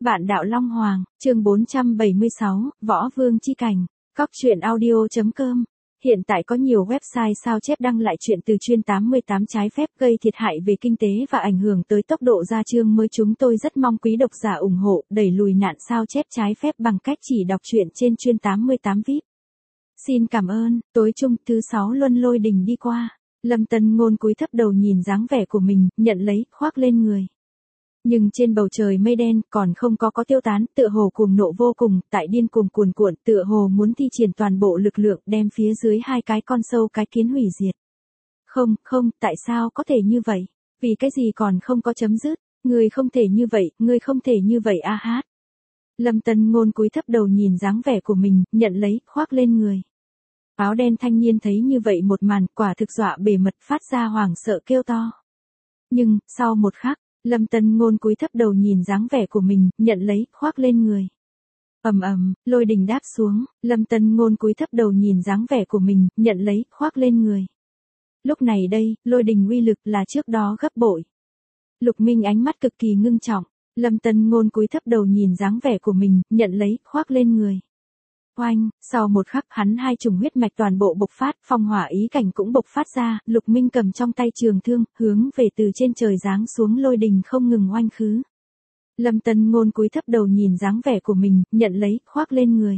Vạn đạo Long Hoàng, chương 476, Võ Vương chi cảnh. Cóc truyện audio.com. Hiện tại có nhiều website sao chép đăng lại chuyện từ chuyên 88 trái phép gây thiệt hại về kinh tế và ảnh hưởng tới tốc độ ra chương mới. Chúng tôi rất mong quý độc giả ủng hộ, đẩy lùi nạn sao chép trái phép bằng cách chỉ đọc truyện trên chuyên 88 VIP. Xin cảm ơn. Tối chung thứ 6 luân lôi đình đi qua. Lâm Tân Ngôn cúi thấp đầu nhìn dáng vẻ của mình, nhận lấy, khoác lên người. Nhưng trên bầu trời mây đen còn không có tiêu tán, tựa hồ cuồng nộ vô cùng, tại điên cuồng cuồn cuộn, tựa hồ muốn thi triển toàn bộ lực lượng đem phía dưới hai cái con sâu cái kiến hủy diệt. Không, tại sao có thể như vậy? Vì cái gì còn không có chấm dứt? Người không thể như vậy, người không thể như vậy a hát. Lâm Tân Ngôn cúi thấp đầu nhìn dáng vẻ của mình, nhận lấy, khoác lên người. Áo đen thanh niên thấy như vậy một màn, quả thực dọa bề mật, phát ra hoảng sợ kêu to. Nhưng, sau một khắc, Lâm Tân Ngôn cúi thấp đầu nhìn dáng vẻ của mình, nhận lấy, khoác lên người. Ầm, lôi đình đáp xuống, Lâm Tân Ngôn cúi thấp đầu nhìn dáng vẻ của mình, nhận lấy, khoác lên người. Lúc này đây, lôi đình uy lực là trước đó gấp bội. Lục Minh ánh mắt cực kỳ ngưng trọng, Lâm Tân Ngôn cúi thấp đầu nhìn dáng vẻ của mình, nhận lấy, khoác lên người. Oanh, sau một khắc hắn hai chủng huyết mạch toàn bộ bộc phát, phong hỏa ý cảnh cũng bộc phát ra, Lục Minh cầm trong tay trường thương, hướng về từ trên trời giáng xuống lôi đình không ngừng oanh khứ. Lâm Tân Ngôn cúi thấp đầu nhìn dáng vẻ của mình, nhận lấy, khoác lên người.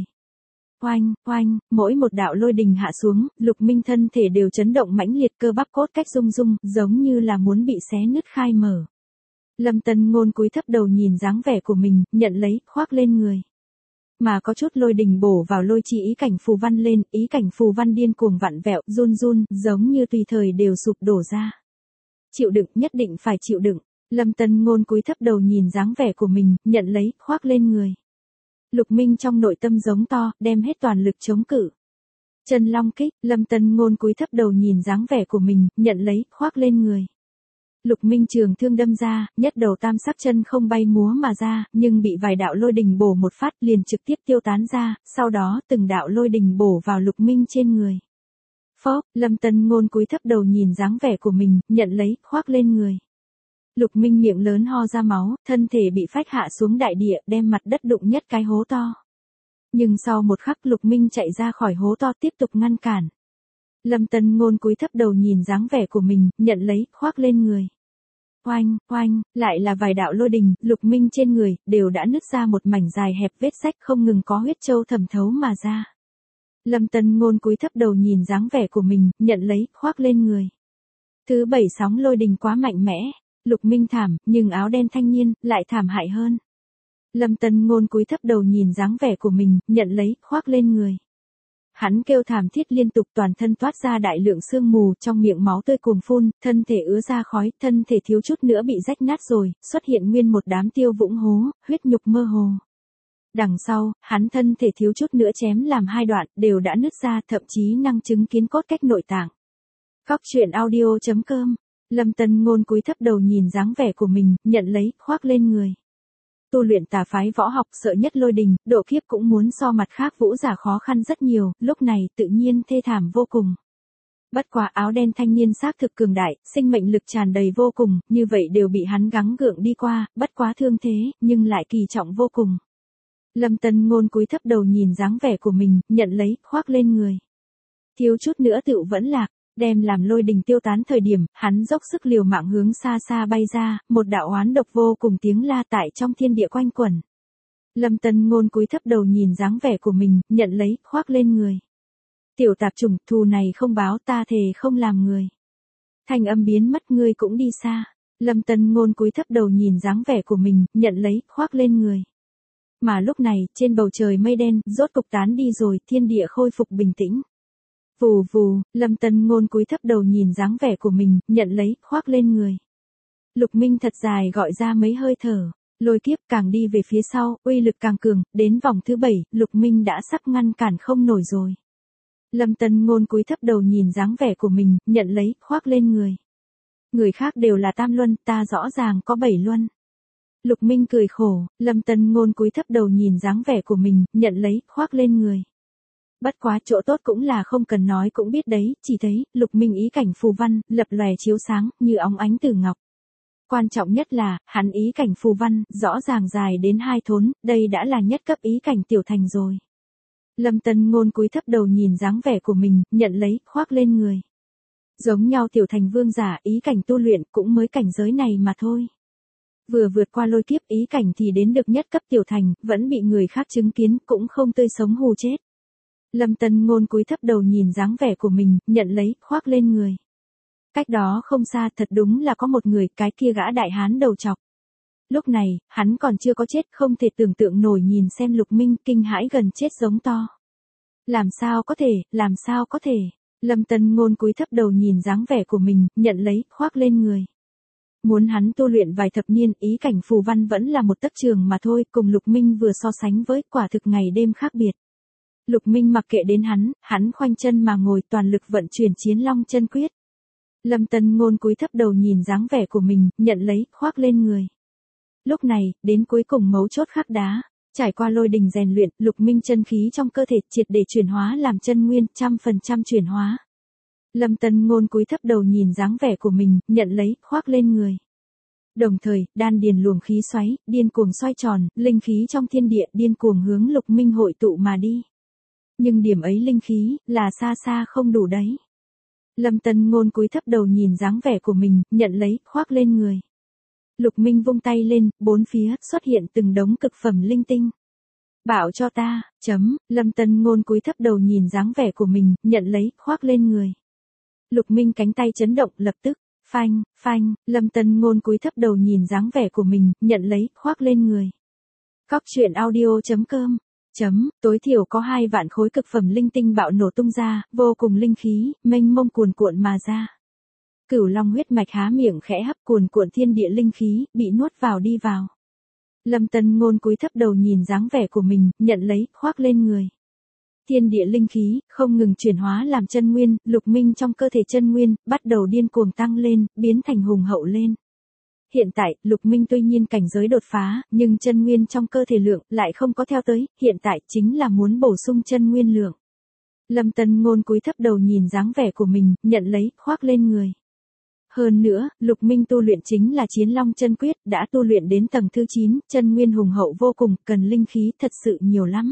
Oanh, mỗi một đạo lôi đình hạ xuống, Lục Minh thân thể đều chấn động mãnh liệt, cơ bắp cốt cách rung, giống như là muốn bị xé nứt khai mở. Lâm Tân Ngôn cúi thấp đầu nhìn dáng vẻ của mình, nhận lấy, khoác lên người. Mà có chút lôi đình bổ vào lôi chi ý cảnh phù văn lên, ý cảnh phù văn điên cuồng vặn vẹo, run, giống như tùy thời đều sụp đổ ra. Chịu đựng, nhất định phải chịu đựng. Lâm Tân Ngôn cúi thấp đầu nhìn dáng vẻ của mình, nhận lấy, khoác lên người. Lục Minh trong nội tâm giống to, đem hết toàn lực chống cự. Chân long kích, Lâm Tân Ngôn cúi thấp đầu nhìn dáng vẻ của mình, nhận lấy, khoác lên người. Lục Minh trường thương đâm ra, nhất đầu tam sắc chân không bay múa mà ra, nhưng bị vài đạo lôi đình bổ một phát liền trực tiếp tiêu tán ra, sau đó từng đạo lôi đình bổ vào Lục Minh trên người. Phốc, Lâm Tân Ngôn cúi thấp đầu nhìn dáng vẻ của mình, nhận lấy, khoác lên người. Lục Minh miệng lớn ho ra máu, thân thể bị phách hạ xuống đại địa, đem mặt đất đụng nhất cái hố to. Nhưng sau một khắc Lục Minh chạy ra khỏi hố to tiếp tục ngăn cản. Lâm Tân Ngôn cúi thấp đầu nhìn dáng vẻ của mình, nhận lấy, khoác lên người. Oanh, lại là vài đạo lôi đình, Lục Minh trên người, đều đã nứt ra một mảnh dài hẹp vết rách không ngừng có huyết châu thẩm thấu mà ra. Lâm Tân Ngôn cúi thấp đầu nhìn dáng vẻ của mình, nhận lấy, khoác lên người. Thứ 7 sóng lôi đình quá mạnh mẽ, Lục Minh thảm, nhưng áo đen thanh niên, lại thảm hại hơn. Lâm Tân Ngôn cúi thấp đầu nhìn dáng vẻ của mình, nhận lấy, khoác lên người. Hắn kêu thảm thiết liên tục, toàn thân toát ra đại lượng sương mù, trong miệng máu tươi cuồng phun, thân thể ứa ra khói, thân thể thiếu chút nữa bị rách nát rồi, xuất hiện nguyên một đám tiêu vũng hố, huyết nhục mơ hồ. Đằng sau, hắn thân thể thiếu chút nữa chém làm hai đoạn, đều đã nứt ra, thậm chí năng chứng kiến cốt cách nội tạng. Cóc truyện audio.com. Lâm Tân Ngôn cúi thấp đầu nhìn dáng vẻ của mình, nhận lấy, khoác lên người. Tu luyện tà phái võ học sợ nhất lôi đình, độ kiếp cũng muốn so mặt khác vũ giả khó khăn rất nhiều, lúc này tự nhiên thê thảm vô cùng. Bất quá áo đen thanh niên xác thực cường đại, sinh mệnh lực tràn đầy vô cùng, như vậy đều bị hắn gắng gượng đi qua, bất quá thương thế, nhưng lại kỳ trọng vô cùng. Lâm Tân Ngôn cúi thấp đầu nhìn dáng vẻ của mình, nhận lấy, khoác lên người. Thiếu chút nữa tựu vẫn lạc. Đem làm lôi đình tiêu tán thời điểm, hắn dốc sức liều mạng hướng xa bay ra, một đạo oán độc vô cùng tiếng la tại trong thiên địa quanh quẩn. Lâm Tân Ngôn cúi thấp đầu nhìn dáng vẻ của mình, nhận lấy, khoác lên người. Tiểu tạp chủng, thù này không báo, ta thề không làm người. Thanh âm biến mất, ngươi cũng đi xa. Lâm Tân Ngôn cúi thấp đầu nhìn dáng vẻ của mình, nhận lấy, khoác lên người. Mà lúc này, trên bầu trời mây đen, rốt cục tán đi rồi, thiên địa khôi phục bình tĩnh. Vù, Lâm Tân Ngôn cúi thấp đầu nhìn dáng vẻ của mình, nhận lấy, khoác lên người. Lục Minh thật dài gọi ra mấy hơi thở, lôi kiếp càng đi về phía sau, uy lực càng cường, đến vòng thứ 7, Lục Minh đã sắp ngăn cản không nổi rồi. Lâm Tân Ngôn cúi thấp đầu nhìn dáng vẻ của mình, nhận lấy, khoác lên người. Người khác đều là tam luân, ta rõ ràng có 7 luân. Lục Minh cười khổ, Lâm Tân Ngôn cúi thấp đầu nhìn dáng vẻ của mình, nhận lấy, khoác lên người. Bất quá chỗ tốt cũng là không cần nói cũng biết đấy, chỉ thấy, Lục Minh ý cảnh phù văn, lập lòe chiếu sáng, như óng ánh từ ngọc. Quan trọng nhất là, hắn ý cảnh phù văn, rõ ràng dài đến 2 thốn, đây đã là nhất cấp ý cảnh tiểu thành rồi. Lâm Tân Ngôn cúi thấp đầu nhìn dáng vẻ của mình, nhận lấy, khoác lên người. Giống nhau tiểu thành vương giả, ý cảnh tu luyện cũng mới cảnh giới này mà thôi. Vừa vượt qua lôi kiếp ý cảnh thì đến được nhất cấp tiểu thành, vẫn bị người khác chứng kiến, cũng không tươi sống hù chết. Lâm Tân Ngôn cúi thấp đầu nhìn dáng vẻ của mình, nhận lấy, khoác lên người. Cách đó không xa thật đúng là có một người, cái kia gã đại hán đầu trọc. Lúc này, hắn còn chưa có chết, không thể tưởng tượng nổi nhìn xem Lục Minh, kinh hãi gần chết giống to. Làm sao có thể, Lâm Tân Ngôn cúi thấp đầu nhìn dáng vẻ của mình, nhận lấy, khoác lên người. Muốn hắn tu luyện vài thập niên, ý cảnh phù văn vẫn là một tấc trường mà thôi, cùng Lục Minh vừa so sánh với, quả thực ngày đêm khác biệt. Lục Minh mặc kệ đến hắn khoanh chân mà ngồi, toàn lực vận chuyển Chiến Long chân quyết. Lâm Tân Ngôn cúi thấp đầu nhìn dáng vẻ của mình, nhận lấy, khoác lên người. Lúc này, đến cuối cùng mấu chốt khắc đá, trải qua lôi đình rèn luyện, Lục Minh chân khí trong cơ thể triệt để chuyển hóa làm chân nguyên, 100% chuyển hóa. Lâm Tân Ngôn cúi thấp đầu nhìn dáng vẻ của mình, nhận lấy, khoác lên người. Đồng thời, đan điền luồng khí xoáy, điên cuồng xoay tròn, linh khí trong thiên địa điên cuồng hướng Lục Minh hội tụ mà đi. Nhưng điểm ấy linh khí, là xa xa không đủ đấy. Lâm Tân Ngôn cúi thấp đầu nhìn dáng vẻ của mình, nhận lấy, khoác lên người. Lục Minh vung tay lên, bốn phía, xuất hiện từng đống cực phẩm linh tinh. Bảo cho ta, Lâm Tân Ngôn cúi thấp đầu nhìn dáng vẻ của mình, nhận lấy, khoác lên người. Lục Minh cánh tay chấn động, lập tức, phanh, Lâm Tân Ngôn cúi thấp đầu nhìn dáng vẻ của mình, nhận lấy, khoác lên người. Cóc truyện audio.com tối thiểu có 2 vạn khối cực phẩm linh tinh bạo nổ tung ra, vô cùng linh khí, mênh mông cuồn cuộn mà ra. Cửu Long huyết mạch há miệng khẽ hấp, cuồn cuộn thiên địa linh khí, bị nuốt vào đi vào. Lâm Tân Ngôn cúi thấp đầu nhìn dáng vẻ của mình, nhận lấy, khoác lên người. Thiên địa linh khí, không ngừng chuyển hóa làm chân nguyên, Lục Minh trong cơ thể chân nguyên, bắt đầu điên cuồng tăng lên, biến thành hùng hậu lên. Hiện tại, Lục Minh tuy nhiên cảnh giới đột phá, nhưng chân nguyên trong cơ thể lượng, lại không có theo tới, hiện tại chính là muốn bổ sung chân nguyên lượng. Lâm Tân Ngôn cúi thấp đầu nhìn dáng vẻ của mình, nhận lấy, khoác lên người. Hơn nữa, Lục Minh tu luyện chính là Chiến Long chân quyết, đã tu luyện đến tầng thứ 9, chân nguyên hùng hậu vô cùng, cần linh khí thật sự nhiều lắm.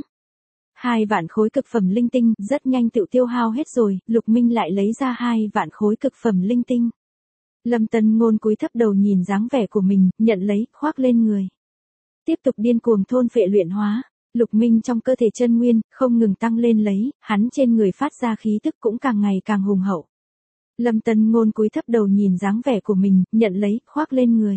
2 vạn khối cực phẩm linh tinh, rất nhanh tự tiêu hao hết rồi, Lục Minh lại lấy ra 2 vạn khối cực phẩm linh tinh. Lâm Tân Ngôn cúi thấp đầu nhìn dáng vẻ của mình, nhận lấy, khoác lên người. Tiếp tục điên cuồng thôn phệ luyện hóa, Lục Minh trong cơ thể chân nguyên, không ngừng tăng lên lấy, hắn trên người phát ra khí tức cũng càng ngày càng hùng hậu. Lâm Tân Ngôn cúi thấp đầu nhìn dáng vẻ của mình, nhận lấy, khoác lên người.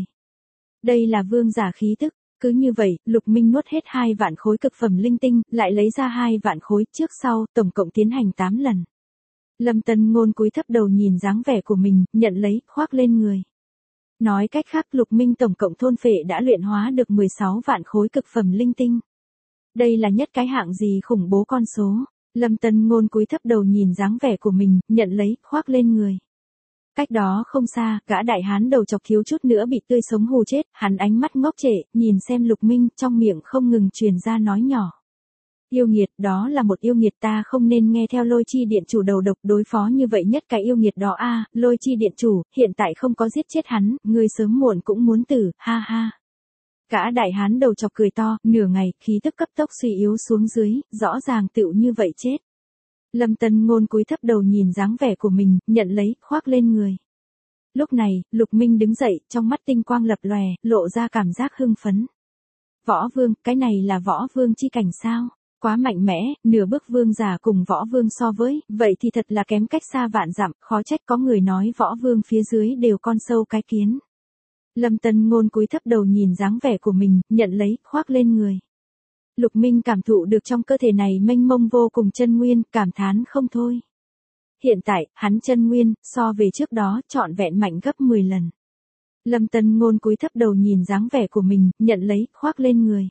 Đây là vương giả khí tức, cứ như vậy, Lục Minh nuốt hết 2 vạn khối cực phẩm linh tinh, lại lấy ra 2 vạn khối, trước sau, tổng cộng tiến hành 8 lần. Lâm Tân Ngôn cúi thấp đầu nhìn dáng vẻ của mình, nhận lấy, khoác lên người. Nói cách khác, Lục Minh tổng cộng thôn phệ đã luyện hóa được 16 vạn khối cực phẩm linh tinh. Đây là nhất cái hạng gì khủng bố con số. Lâm Tân Ngôn cúi thấp đầu nhìn dáng vẻ của mình, nhận lấy, khoác lên người. Cách đó không xa, gã đại hán đầu chọc thiếu chút nữa bị tươi sống hù chết, hắn ánh mắt ngốc trệ, nhìn xem Lục Minh, trong miệng không ngừng truyền ra nói nhỏ. Yêu nghiệt, đó là một yêu nghiệt, ta không nên nghe theo Lôi Chi điện chủ đầu độc đối phó như vậy nhất cái yêu nghiệt đó a, Lôi Chi điện chủ, hiện tại không có giết chết hắn, ngươi sớm muộn cũng muốn tử, ha ha. Gã đại hán đầu chọc cười to, nửa ngày, khí tức cấp tốc suy yếu xuống dưới, rõ ràng tựu như vậy chết. Lâm Tân Ngôn cúi thấp đầu nhìn dáng vẻ của mình, nhận lấy, khoác lên người. Lúc này, Lục Minh đứng dậy, trong mắt tinh quang lập lòe, lộ ra cảm giác hưng phấn. Võ vương, cái này là võ vương chi cảnh sao? Quá mạnh mẽ, nửa bước vương giả cùng võ vương so với, vậy thì thật là kém cách xa vạn dặm, khó trách có người nói võ vương phía dưới đều con sâu cái kiến. Lâm Tân Ngôn cúi thấp đầu nhìn dáng vẻ của mình, nhận lấy, khoác lên người. Lục Minh cảm thụ được trong cơ thể này mênh mông vô cùng chân nguyên, cảm thán không thôi. Hiện tại, hắn chân nguyên, so về trước đó, trọn vẹn mạnh gấp 10 lần. Lâm Tân Ngôn cúi thấp đầu nhìn dáng vẻ của mình, nhận lấy, khoác lên người.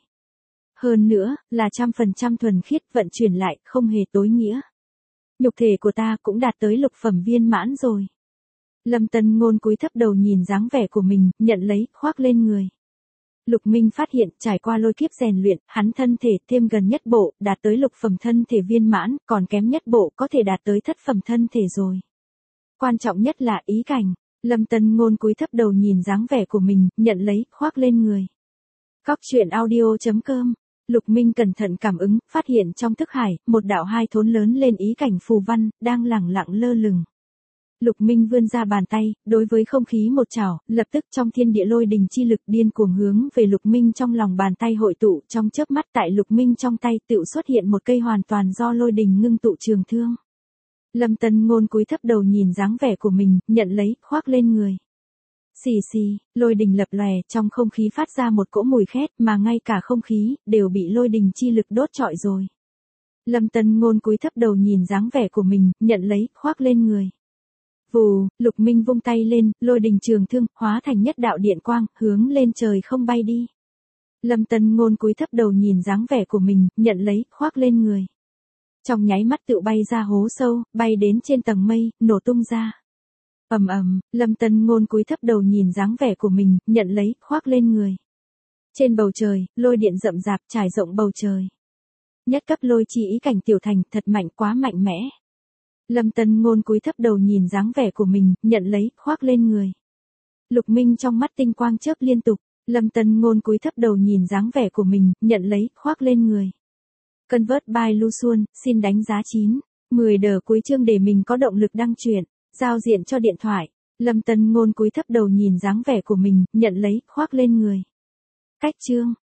Hơn nữa, là 100% thuần khiết, vận chuyển lại, không hề tối nghĩa. Nhục thể của ta cũng đạt tới lục phẩm viên mãn rồi. Lâm Tân Ngôn cúi thấp đầu nhìn dáng vẻ của mình, nhận lấy, khoác lên người. Lục Minh phát hiện, trải qua lôi kiếp rèn luyện, hắn thân thể thêm gần nhất bộ, đạt tới lục phẩm thân thể viên mãn, còn kém nhất bộ có thể đạt tới thất phẩm thân thể rồi. Quan trọng nhất là ý cảnh. Lâm Tân Ngôn cúi thấp đầu nhìn dáng vẻ của mình, nhận lấy, khoác lên người. Cóc truyện audio.com. Lục Minh cẩn thận cảm ứng, phát hiện trong thức hải, một đạo hai thốn lớn lên ý cảnh phù văn, đang lẳng lặng lơ lửng. Lục Minh vươn ra bàn tay, đối với không khí một chảo, lập tức trong thiên địa lôi đình chi lực điên cuồng hướng về Lục Minh trong lòng bàn tay hội tụ, trong chớp mắt tại Lục Minh trong tay tựu xuất hiện một cây hoàn toàn do lôi đình ngưng tụ trường thương. Lâm Tân Ngôn cúi thấp đầu nhìn dáng vẻ của mình, nhận lấy, khoác lên người. Xì xì, lôi đình lập lòe, trong không khí phát ra một cỗ mùi khét, mà ngay cả không khí đều bị lôi đình chi lực đốt trọi rồi. Lâm Tân Ngôn cúi thấp đầu nhìn dáng vẻ của mình, nhận lấy, khoác lên người. Vù, Lục Minh vung tay lên, lôi đình trường thương hóa thành nhất đạo điện quang, hướng lên trời không bay đi. Lâm Tân Ngôn cúi thấp đầu nhìn dáng vẻ của mình, nhận lấy, khoác lên người. Trong nháy mắt tự bay ra hố sâu, bay đến trên tầng mây, nổ tung ra. Ầm ầm, Lâm Tân Ngôn cúi thấp đầu nhìn dáng vẻ của mình, nhận lấy, khoác lên người. Trên bầu trời, lôi điện rậm rạp trải rộng bầu trời. Nhất cấp lôi chi ý cảnh tiểu thành, thật mạnh, quá mạnh mẽ. Lâm Tân Ngôn cúi thấp đầu nhìn dáng vẻ của mình, nhận lấy, khoác lên người. Lục Minh trong mắt tinh quang chớp liên tục, Lâm Tân Ngôn cúi thấp đầu nhìn dáng vẻ của mình, nhận lấy, khoác lên người. Convert by Lu Xuân, xin đánh giá 9. 10 đờ cuối chương để mình có động lực đăng truyện, giao diện cho điện thoại. Lâm Tân Ngôn cúi thấp đầu nhìn dáng vẻ của mình, nhận lấy, khoác lên người. Cách chương.